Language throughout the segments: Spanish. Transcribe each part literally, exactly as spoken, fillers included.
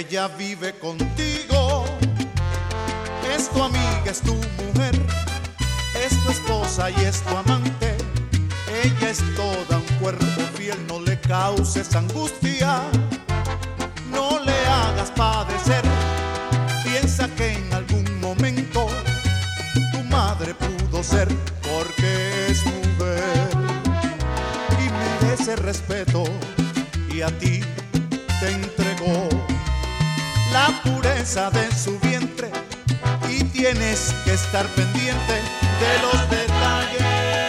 Ella vive contigo, es tu amiga, es tu mujer, es tu esposa y es tu amante. Ella es toda un cuerpo fiel, no le causes angustia, no le hagas padecer. Piensa que en algún momento tu madre pudo ser, porque es mujer y merece respeto, y a ti te entregó la pureza de su vientre, y tienes que estar pendiente de los detalles.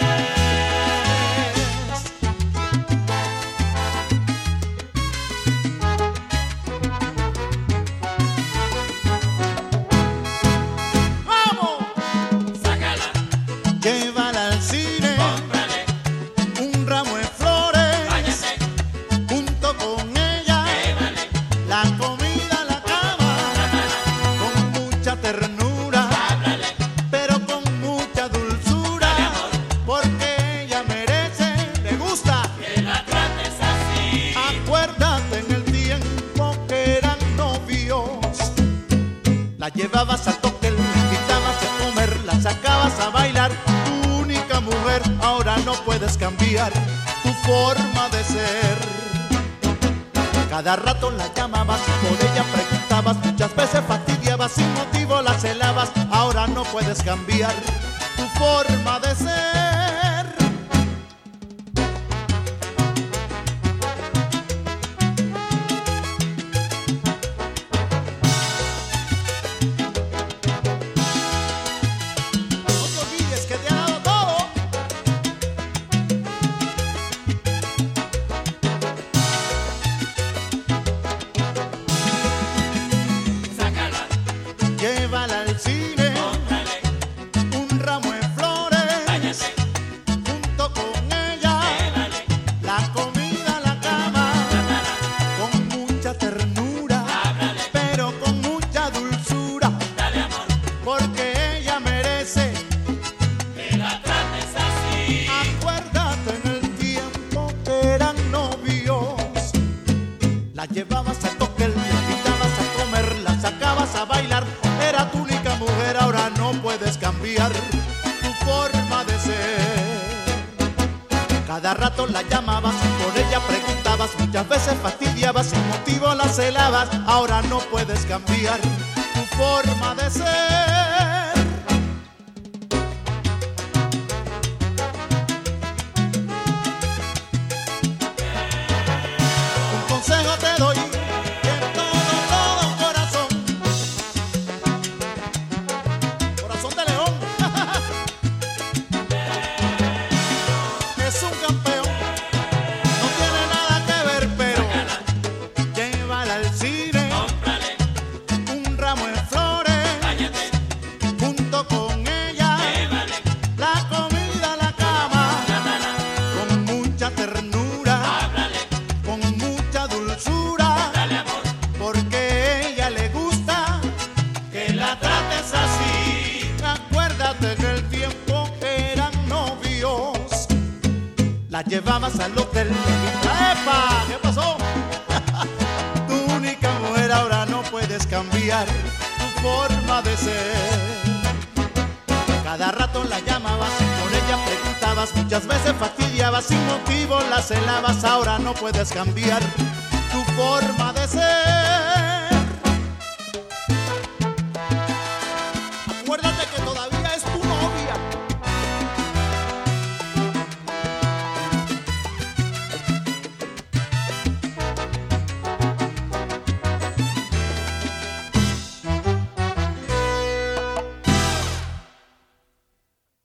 ¡Vamos! Sácala, Llévala al cine, cómprale, un ramo de flores, váyase, junto con ella, llévale, la comida, la cama, con mucha ternura, háblale, pero con mucha dulzura, dale amor, porque ella merece, le gusta. que la trates así. Acuérdate en el tiempo que eran novios, la llevabas al cóctel, la invitabas a comer, la sacabas a bailar, tu única mujer. Ahora no puedes cambiar tu forma de ser. Cada rato la llamabas, por ella preguntabas, muchas veces fastidiabas, sin motivo la celabas. Ahora no puedes cambiar tu forma de ser. No te olvides que te ha dado todo. Sácala, Llévala al cine, cómprale, un ramo de flores, váyase, junto con ella, llévale, la comida, la cama, con mucha ternura, háblale, pero con mucha dulzura, dale amor, porque ella merece. que la trates así. Acuérdate en el tiempo que eran novios, la llevabas al cóctel, la invitabas a comer, la sacabas a bailar, era tu única mujer. Ahora no puedes cambiar tu forma de ser. Cada rato la llamabas, por ella preguntabas, muchas veces fastidiabas, sin motivo la celabas. Ahora no puedes cambiar tu forma de ser. Un consejo te doy, de todo, todo corazón, corazón de león. Es un campeón, no tiene nada que ver, pero llévala al cine, Cómprale, un ramo de flores, váyate, junto con ella, llévale, la comida, la cama, con mucha ternura, háblale, con mucha dulzura, dale amor, porque a ella le gusta que la trates así. Acuérdate que el tiempo que eran novios, la llevabas al hotel, ¡epa! ¿Qué pasó? Tu única mujer. Ahora no puedes cambiar tu forma de ser. Cada rato la llamabas, por ella preguntabas, muchas veces fastidiabas, sin motivo la celabas. Ahora no puedes cambiar tu forma de ser.